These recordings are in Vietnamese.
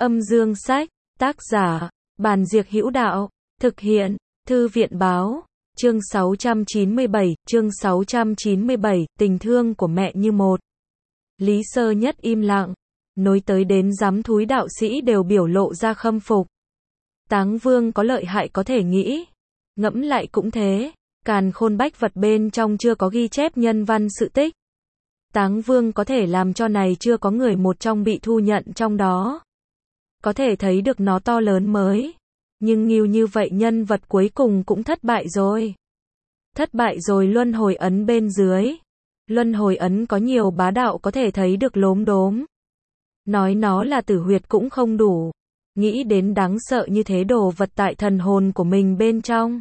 Âm dương sách, tác giả, Bàn Diệc Hữu Đạo, thực hiện, Thư viện báo, chương 697, tình thương của mẹ như một. Lý Sơ Nhất im lặng, nối tới đến giám thúi đạo sĩ đều biểu lộ ra khâm phục. Táng Vương có lợi hại có thể nghĩ, ngẫm lại cũng thế, càn khôn bách vật bên trong chưa có ghi chép nhân văn sự tích. Táng Vương có thể làm cho này chưa có người một trong bị thu nhận trong đó. Có thể thấy được nó to lớn mới. Nhưng nhiều như vậy nhân vật cuối cùng cũng thất bại rồi. Thất bại rồi luân hồi ấn bên dưới. Luân hồi ấn có nhiều bá đạo có thể thấy được lốm đốm. Nói nó là tử huyệt cũng không đủ. Nghĩ đến đáng sợ như thế đồ vật tại thần hồn của mình bên trong.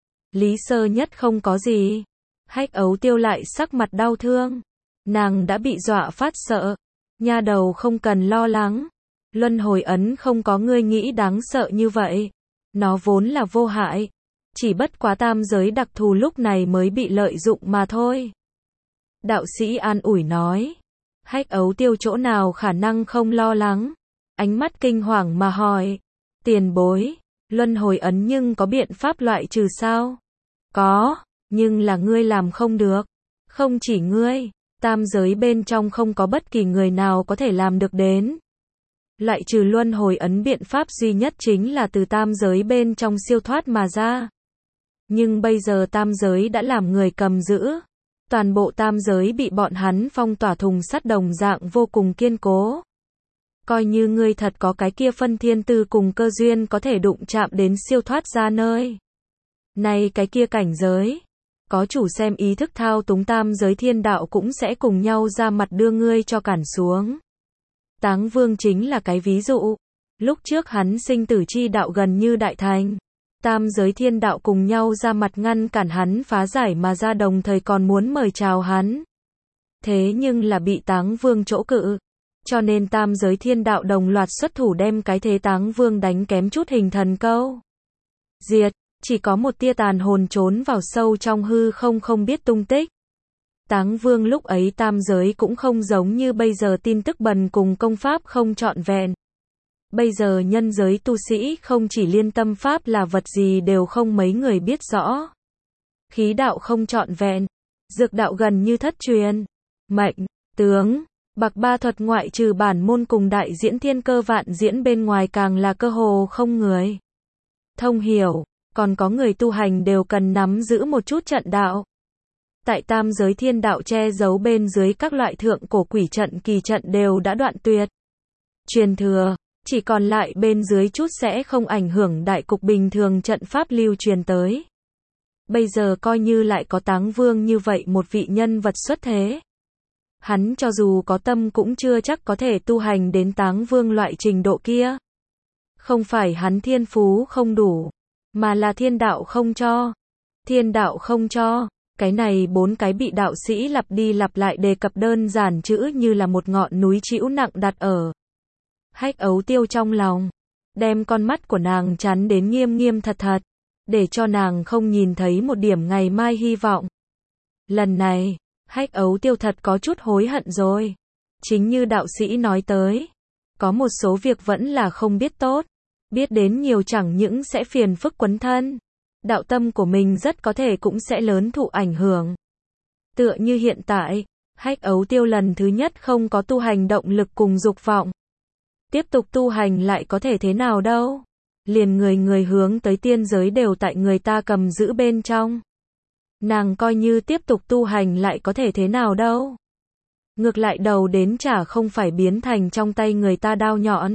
Lý Sơ Nhất không có gì. Hách Ấu Tiêu lại sắc mặt đau thương. Nàng đã bị dọa phát sợ. Nha đầu không cần lo lắng. Luân hồi ấn không có ngươi nghĩ đáng sợ như vậy. Nó vốn là vô hại. Chỉ bất quá tam giới đặc thù lúc này mới bị lợi dụng mà thôi. Đạo sĩ an ủi nói. Hách Ấu Tiêu chỗ nào khả năng không lo lắng. Ánh mắt kinh hoàng mà hỏi. Tiền bối, luân hồi ấn nhưng có biện pháp loại trừ sao? Có, nhưng là ngươi làm không được. Không chỉ ngươi, tam giới bên trong không có bất kỳ người nào có thể làm được đến. Loại trừ luân hồi ấn biện pháp duy nhất chính là từ tam giới bên trong siêu thoát mà ra. Nhưng bây giờ tam giới đã làm người cầm giữ. Toàn bộ tam giới bị bọn hắn phong tỏa thùng sắt đồng dạng vô cùng kiên cố. Coi như ngươi thật có cái kia phân thiên tư cùng cơ duyên có thể đụng chạm đến siêu thoát ra nơi. Này cái kia cảnh giới. Có chủ xem ý thức thao túng tam giới thiên đạo cũng sẽ cùng nhau ra mặt đưa ngươi cho cản xuống. Táng Vương chính là cái ví dụ. Lúc trước hắn sinh tử chi đạo gần như đại thành. Tam giới thiên đạo cùng nhau ra mặt ngăn cản hắn phá giải mà ra đồng thời còn muốn mời chào hắn. Thế nhưng là bị Táng Vương chỗ cự. Cho nên tam giới thiên đạo đồng loạt xuất thủ đem cái thế Táng Vương đánh kém chút hình thần câu. Diệt, chỉ có một tia tàn hồn trốn vào sâu trong hư không biết tung tích. Táng Vương lúc ấy tam giới cũng không giống như bây giờ tin tức bần cùng công pháp không trọn vẹn. Bây giờ nhân giới tu sĩ không chỉ liên tâm pháp là vật gì đều không mấy người biết rõ. Khí đạo không trọn vẹn. Dược đạo gần như thất truyền. Mệnh, tướng, bạc ba thuật ngoại trừ bản môn cùng đại diễn thiên cơ vạn diễn bên ngoài càng là cơ hồ không người thông hiểu. Còn có người tu hành đều cần nắm giữ một chút trận đạo. Tại tam giới thiên đạo che giấu bên dưới các loại thượng cổ quỷ trận kỳ trận đều đã đoạn tuyệt. Truyền thừa, chỉ còn lại bên dưới chút sẽ không ảnh hưởng đại cục bình thường trận pháp lưu truyền tới. Bây giờ coi như lại có Táng Vương như vậy một vị nhân vật xuất thế. Hắn cho dù có tâm cũng chưa chắc có thể tu hành đến Táng Vương loại trình độ kia. Không phải hắn thiên phú không đủ, mà là thiên đạo không cho. Thiên đạo không cho. Cái này bốn cái bị đạo sĩ lặp đi lặp lại đề cập đơn giản chữ như là một ngọn núi trĩu nặng đặt ở Hách Ấu Tiêu trong lòng, đem con mắt của nàng chắn đến nghiêm nghiêm thật thật, để cho nàng không nhìn thấy một điểm ngày mai hy vọng. Lần này, Hách Ấu Tiêu thật có chút hối hận rồi. Chính như đạo sĩ nói tới, có một số việc vẫn là không biết tốt, biết đến nhiều chẳng những sẽ phiền phức quấn thân. Đạo tâm của mình rất có thể cũng sẽ lớn thụ ảnh hưởng. Tựa như hiện tại, Hách Ấu Tiêu lần thứ nhất không có tu hành động lực cùng dục vọng. Tiếp tục tu hành lại có thể thế nào đâu. Liền người hướng tới tiên giới đều tại người ta cầm giữ bên trong. Nàng coi như tiếp tục tu hành lại có thể thế nào đâu. Ngược lại đầu đến chả không phải biến thành trong tay người ta đao nhọn.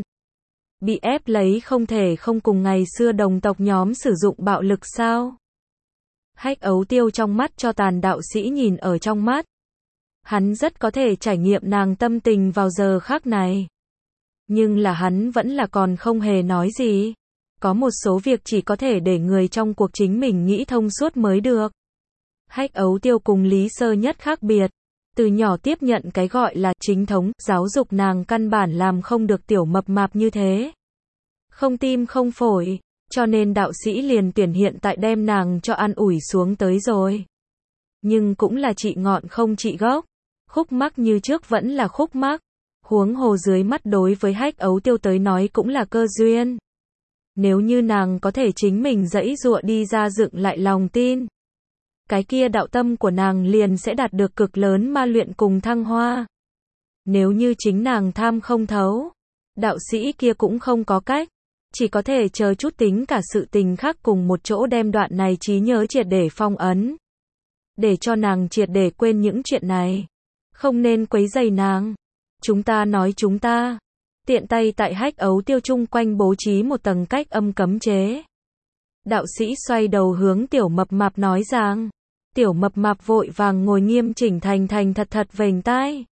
Bị ép lấy không thể không cùng ngày xưa đồng tộc nhóm sử dụng bạo lực sao? Hách Ấu Tiêu trong mắt cho tàn đạo sĩ nhìn ở trong mắt. Hắn rất có thể trải nghiệm nàng tâm tình vào giờ khác này. Nhưng là hắn vẫn là còn không hề nói gì. Có một số việc chỉ có thể để người trong cuộc chính mình nghĩ thông suốt mới được. Hách Ấu Tiêu cùng Lý Sơ Nhất khác biệt. Từ nhỏ tiếp nhận cái gọi là chính thống, giáo dục nàng căn bản làm không được tiểu mập mạp như thế. Không tim không phổi, cho nên đạo sĩ liền tuyển hiện tại đem nàng cho an ủi xuống tới rồi. Nhưng cũng là trị ngọn không trị gốc. Khúc mắc như trước vẫn là khúc mắc. Huống hồ dưới mắt đối với Hách Ấu Tiêu tới nói cũng là cơ duyên. Nếu như nàng có thể chính mình giãy giụa đi ra dựng lại lòng tin, cái kia đạo tâm của nàng liền sẽ đạt được cực lớn ma luyện cùng thăng hoa. Nếu như chính nàng tham không thấu, đạo sĩ kia cũng không có cách, chỉ có thể chờ chút tính cả sự tình khác cùng một chỗ đem đoạn này trí nhớ triệt để phong ấn. Để cho nàng triệt để quên những chuyện này. Không nên quấy rầy nàng. Chúng ta nói chúng ta. Tiện tay tại Hách Ấu Tiêu chung quanh bố trí một tầng cách âm cấm chế. Đạo sĩ xoay đầu hướng Tiểu Mập Mạp nói rằng. Tiểu Mập Mạp vội vàng ngồi nghiêm chỉnh thành thật vểnh tai.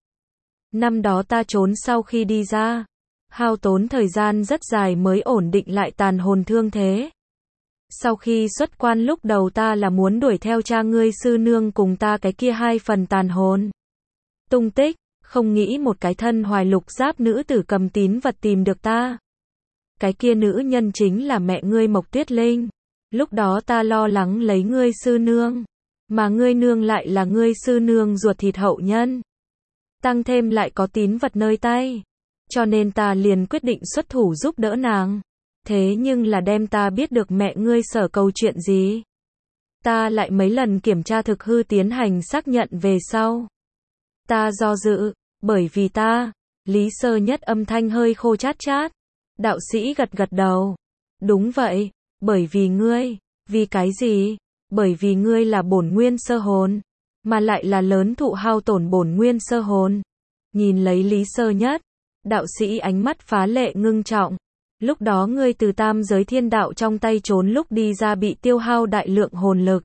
Năm đó ta trốn sau khi đi ra, hao tốn thời gian rất dài mới ổn định lại tàn hồn thương thế. Sau khi xuất quan lúc đầu ta là muốn đuổi theo cha ngươi sư nương cùng ta cái kia 2 phần tàn hồn tung tích, không nghĩ một cái thân hoài lục giáp nữ tử cầm tín vật tìm được ta. Cái kia nữ nhân chính là mẹ ngươi Mộc Tuyết Linh. Lúc đó ta lo lắng lấy ngươi sư nương, mà ngươi nương lại là ngươi sư nương ruột thịt hậu nhân. Tăng thêm lại có tín vật nơi tay, cho nên ta liền quyết định xuất thủ giúp đỡ nàng. Thế nhưng là đem ta biết được mẹ ngươi sở cầu chuyện gì. Ta lại mấy lần kiểm tra thực hư tiến hành xác nhận về sau. Ta do dự, bởi vì ta, Lý Sơ Nhất âm thanh hơi khô chát chát. Đạo sĩ gật đầu. Đúng vậy, bởi vì ngươi, vì cái gì? Bởi vì ngươi là bổn nguyên sơ hồn, mà lại là lớn thụ hao tổn bổn nguyên sơ hồn. Nhìn lấy Lý Sơ Nhất, đạo sĩ ánh mắt phá lệ ngưng trọng. Lúc đó ngươi từ tam giới thiên đạo trong tay trốn lúc đi ra bị tiêu hao đại lượng hồn lực.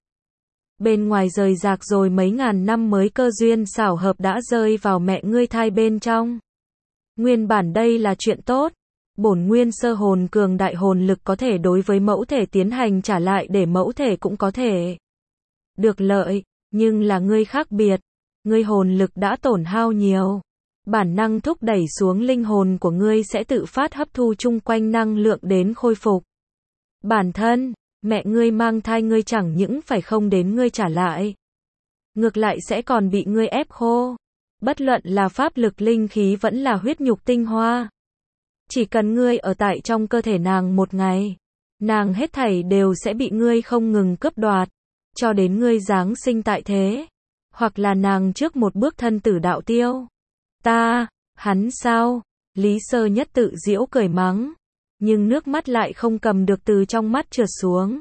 Bên ngoài rời rạc rồi mấy ngàn năm mới cơ duyên xảo hợp đã rơi vào mẹ ngươi thai bên trong. Nguyên bản đây là chuyện tốt. Bổn nguyên sơ hồn cường đại hồn lực có thể đối với mẫu thể tiến hành trả lại để mẫu thể cũng có thể được lợi, nhưng là ngươi khác biệt. Ngươi hồn lực đã tổn hao nhiều. Bản năng thúc đẩy xuống linh hồn của ngươi sẽ tự phát hấp thu chung quanh năng lượng đến khôi phục. Bản thân, mẹ ngươi mang thai ngươi chẳng những phải không đến ngươi trả lại. Ngược lại sẽ còn bị ngươi ép khô. Bất luận là pháp lực linh khí vẫn là huyết nhục tinh hoa. Chỉ cần ngươi ở tại trong cơ thể nàng một ngày, nàng hết thảy đều sẽ bị ngươi không ngừng cướp đoạt, cho đến ngươi giáng sinh tại thế. Hoặc là nàng trước một bước thân tử đạo tiêu. Hắn sao? Lý Sơ Nhất tự giễu cười mắng, nhưng nước mắt lại không cầm được từ trong mắt trượt xuống.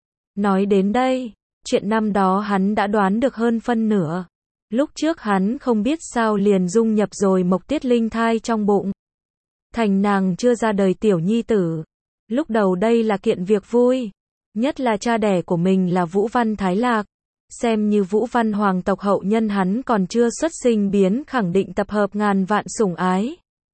Nói đến đây, chuyện năm đó hắn đã đoán được hơn phân nửa. Lúc trước hắn không biết sao liền dung nhập rồi Mộc Tuyết Linh thai trong bụng. Thành nàng chưa ra đời tiểu nhi tử. Lúc đầu đây là kiện việc vui, nhất là cha đẻ của mình là Vũ Văn Thái Lạc. Xem như Vũ Văn hoàng tộc hậu nhân hắn còn chưa xuất sinh biến khẳng định tập hợp ngàn vạn sủng ái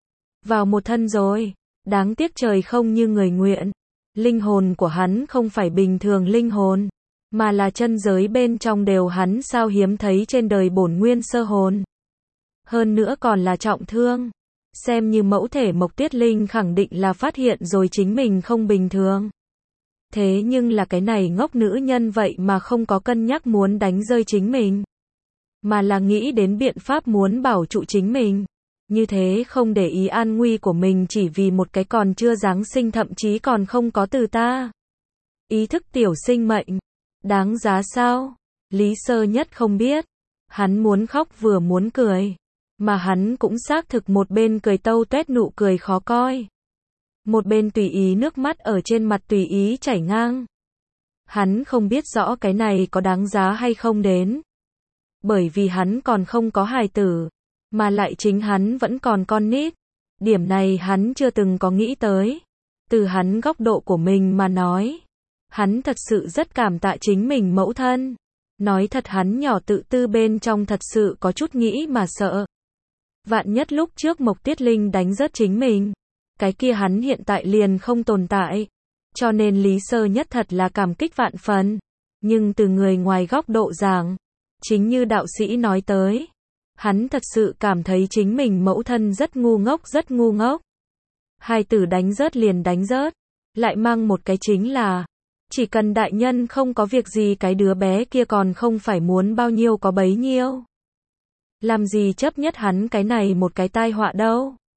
vào một thân rồi. Đáng tiếc trời không như người nguyện. Linh hồn của hắn không phải bình thường linh hồn, mà là chân giới bên trong đều hắn sao hiếm thấy trên đời bổn nguyên sơ hồn. Hơn nữa còn là trọng thương. Xem như mẫu thể Mộc Tuyết Linh khẳng định là phát hiện rồi chính mình không bình thường. Thế nhưng là cái này ngốc nữ nhân vậy mà không có cân nhắc muốn đánh rơi chính mình, mà là nghĩ đến biện pháp muốn bảo trụ chính mình. Như thế không để ý an nguy của mình chỉ vì một cái còn chưa giáng sinh thậm chí còn không có từ ta. Ý thức tiểu sinh mệnh. Đáng giá sao? Lý Sơ Nhất không biết. Hắn muốn khóc vừa muốn cười. Mà hắn cũng xác thực một bên cười tâu tuét nụ cười khó coi. Một bên tùy ý nước mắt ở trên mặt tùy ý chảy ngang. Hắn không biết rõ cái này có đáng giá hay không đến. Bởi vì hắn còn không có hài tử, mà lại chính hắn vẫn còn con nít. Điểm này hắn chưa từng có nghĩ tới. Từ hắn góc độ của mình mà nói, hắn thật sự rất cảm tạ chính mình mẫu thân. Nói thật hắn nhỏ tự tư bên trong thật sự có chút nghĩ mà sợ. Vạn nhất lúc trước Mộc Tuyết Linh đánh rớt chính mình, cái kia hắn hiện tại liền không tồn tại. Cho nên Lý Sơ Nhất thật là cảm kích vạn phần. Nhưng từ người ngoài góc độ giảng, chính như đạo sĩ nói tới, hắn thật sự cảm thấy chính mình mẫu thân rất ngu ngốc. Hai tử đánh rớt liền đánh rớt, lại mang một cái chính là, chỉ cần đại nhân không có việc gì cái đứa bé kia còn không phải muốn bao nhiêu có bấy nhiêu. Làm gì chấp nhất hắn cái này một cái tai họa đâu.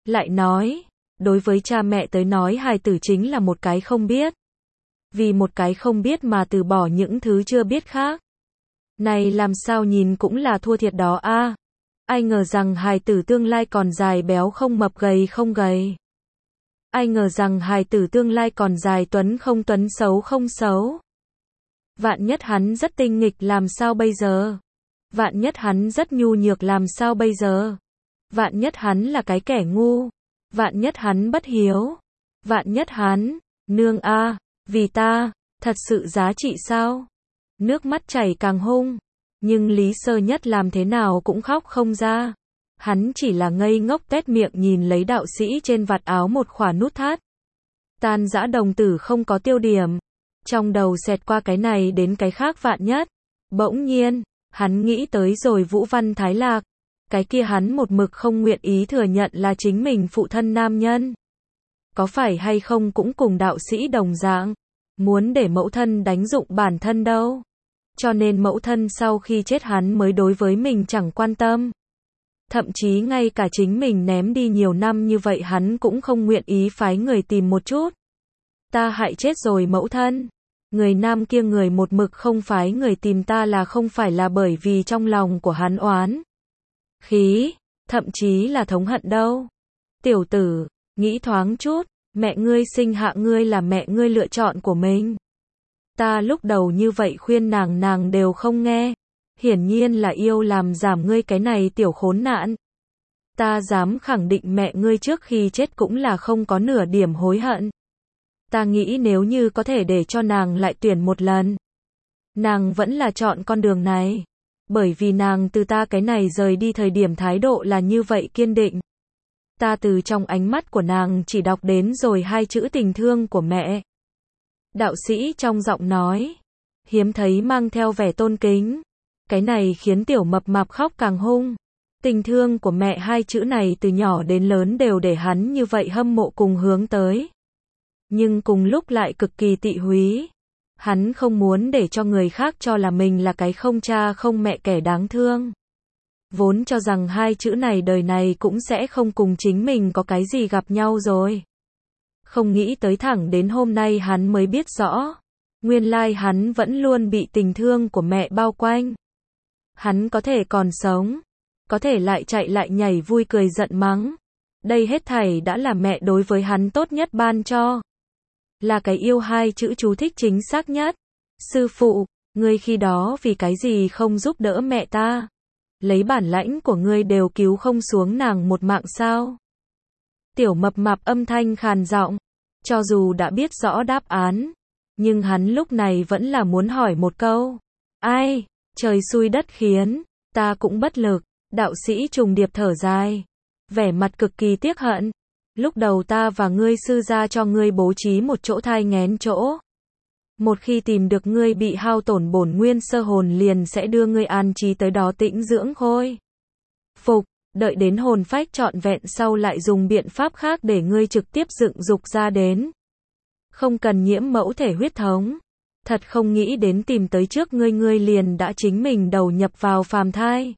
Lại nói, đối với cha mẹ tới nói hài tử chính là một cái không biết. Vì một cái không biết mà từ bỏ những thứ chưa biết khác. Này làm sao nhìn cũng là thua thiệt đó a. Ai ngờ rằng hài tử tương lai còn dài béo không mập gầy không gầy. Ai ngờ rằng hài tử tương lai còn dài tuấn không tuấn xấu không xấu. Vạn nhất hắn rất tinh nghịch làm sao bây giờ? Vạn nhất hắn rất nhu nhược làm sao bây giờ? Vạn nhất hắn là cái kẻ ngu. Vạn nhất hắn bất hiếu. Vạn nhất hắn, nương a, vì ta, thật sự giá trị sao? Nước mắt chảy càng hung. Nhưng Lý Sơ Nhất làm thế nào cũng khóc không ra. Hắn chỉ là ngây ngốc tét miệng nhìn lấy đạo sĩ trên vạt áo một khỏa nút thắt. Tan dã đồng tử không có tiêu điểm. Trong đầu xẹt qua cái này đến cái khác vạn nhất. Bỗng nhiên, hắn nghĩ tới rồi Vũ Văn Thái Lạc. Cái kia hắn một mực không nguyện ý thừa nhận là chính mình phụ thân nam nhân. Có phải hay không cũng cùng đạo sĩ đồng dạng. Muốn để mẫu thân đánh dụng bản thân đâu. Cho nên mẫu thân sau khi chết hắn mới đối với mình chẳng quan tâm. Thậm chí ngay cả chính mình ném đi nhiều năm như vậy hắn cũng không nguyện ý phái người tìm một chút. Ta hại chết rồi mẫu thân. Người nam kia người một mực không phái người tìm ta là không phải là bởi vì trong lòng của hắn oán. Khí, thậm chí là thống hận đâu. Tiểu tử, nghĩ thoáng chút, mẹ ngươi sinh hạ ngươi là mẹ ngươi lựa chọn của mình. Ta lúc đầu như vậy khuyên nàng đều không nghe. Hiển nhiên là yêu làm giảm ngươi cái này tiểu khốn nạn. Ta dám khẳng định mẹ ngươi trước khi chết cũng là không có nửa điểm hối hận. Ta nghĩ nếu như có thể để cho nàng lại tuyển một lần, nàng vẫn là chọn con đường này. Bởi vì nàng từ ta cái này rời đi thời điểm thái độ là như vậy kiên định. Ta từ trong ánh mắt của nàng chỉ đọc đến rồi hai chữ tình thương của mẹ. Đạo sĩ trong giọng nói, hiếm thấy mang theo vẻ tôn kính. Cái này khiến tiểu mập mạp khóc càng hung. Tình thương của mẹ hai chữ này từ nhỏ đến lớn đều để hắn như vậy hâm mộ cùng hướng tới. Nhưng cùng lúc lại cực kỳ tị húy. Hắn không muốn để cho người khác cho là mình là cái không cha không mẹ kẻ đáng thương. Vốn cho rằng hai chữ này đời này cũng sẽ không cùng chính mình có cái gì gặp nhau rồi. Không nghĩ tới thẳng đến hôm nay hắn mới biết rõ. Nguyên lai hắn vẫn luôn bị tình thương của mẹ bao quanh. Hắn có thể còn sống. Có thể lại chạy lại nhảy vui cười giận mắng. Đây hết thảy đã là mẹ đối với hắn tốt nhất ban cho. Là cái yêu hai chữ chú thích chính xác nhất. Sư phụ, ngươi khi đó vì cái gì không giúp đỡ mẹ ta? Lấy bản lãnh của ngươi đều cứu không xuống nàng một mạng sao? Tiểu mập mạp âm thanh khàn giọng. Cho dù đã biết rõ đáp án, nhưng hắn lúc này vẫn là muốn hỏi một câu. Ai, trời xui đất khiến, ta cũng bất lực. Đạo sĩ trùng điệp thở dài, vẻ mặt cực kỳ tiếc hận. Lúc đầu ta và ngươi sư gia cho ngươi bố trí một chỗ thai nghén chỗ. Một khi tìm được ngươi bị hao tổn bổn nguyên sơ hồn liền sẽ đưa ngươi an trí tới đó tĩnh dưỡng khôi phục, đợi đến hồn phách trọn vẹn sau lại dùng biện pháp khác để ngươi trực tiếp dựng dục ra đến. Không cần nhiễm mẫu thể huyết thống. Thật không nghĩ đến tìm tới trước ngươi liền đã chính mình đầu nhập vào phàm thai.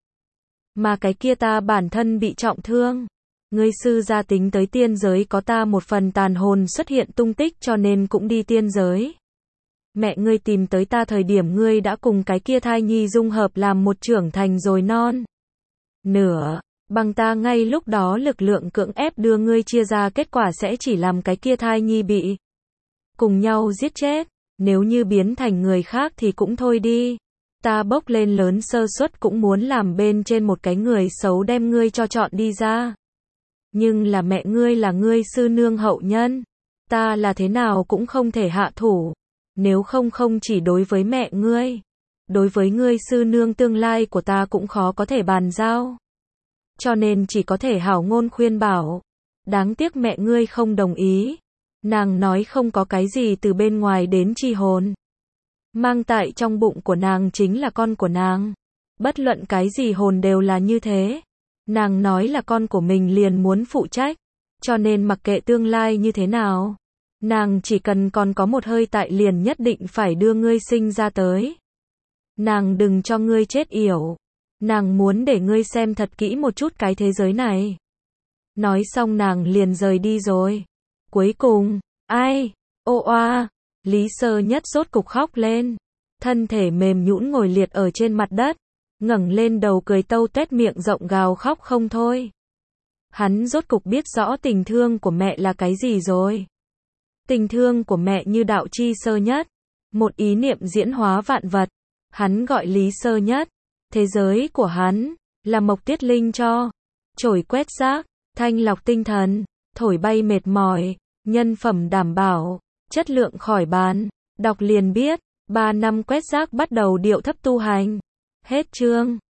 Mà cái kia ta bản thân bị trọng thương. Ngươi sư gia tính tới tiên giới có ta một phần tàn hồn xuất hiện tung tích cho nên cũng đi tiên giới. Mẹ ngươi tìm tới ta thời điểm ngươi đã cùng cái kia thai nhi dung hợp làm một trưởng thành rồi non. Nửa, bằng ta ngay lúc đó lực lượng cưỡng ép đưa ngươi chia ra kết quả sẽ chỉ làm cái kia thai nhi bị cùng nhau giết chết. Nếu như biến thành người khác thì cũng thôi đi. Ta bốc lên lớn sơ suất cũng muốn làm bên trên một cái người xấu đem ngươi cho chọn đi ra. Nhưng là mẹ ngươi là ngươi sư nương hậu nhân. Ta là thế nào cũng không thể hạ thủ. Nếu không chỉ đối với mẹ ngươi. Đối với ngươi sư nương tương lai của ta cũng khó có thể bàn giao. Cho nên chỉ có thể hảo ngôn khuyên bảo. Đáng tiếc mẹ ngươi không đồng ý. Nàng nói không có cái gì từ bên ngoài đến chi hồn. Mang tại trong bụng của nàng chính là con của nàng. Bất luận cái gì hồn đều là như thế. Nàng nói là con của mình liền muốn phụ trách. Cho nên mặc kệ tương lai như thế nào. Nàng chỉ cần còn có một hơi tại liền nhất định phải đưa ngươi sinh ra tới. Nàng đừng cho ngươi chết yểu. Nàng muốn để ngươi xem thật kỹ một chút cái thế giới này. Nói xong nàng liền rời đi rồi. Cuối cùng, ai? Ô oa, Lý Sơ Nhất rốt cục khóc lên. Thân thể mềm nhũn ngồi liệt ở trên mặt đất, ngẩng lên đầu cười tâu tuét miệng rộng gào khóc không thôi. Hắn rốt cục biết rõ tình thương của mẹ là cái gì rồi. Tình thương của mẹ như đạo chi sơ nhất, một ý niệm diễn hóa vạn vật. Hắn gọi Lý Sơ Nhất. Thế giới của hắn là Mộc Tiết Linh cho, chổi quét rác, thanh lọc tinh thần, thổi bay mệt mỏi, nhân phẩm đảm bảo, chất lượng khỏi bàn. Đọc liền biết, 3 năm quét rác bắt đầu điệu thấp tu hành. Hết chương.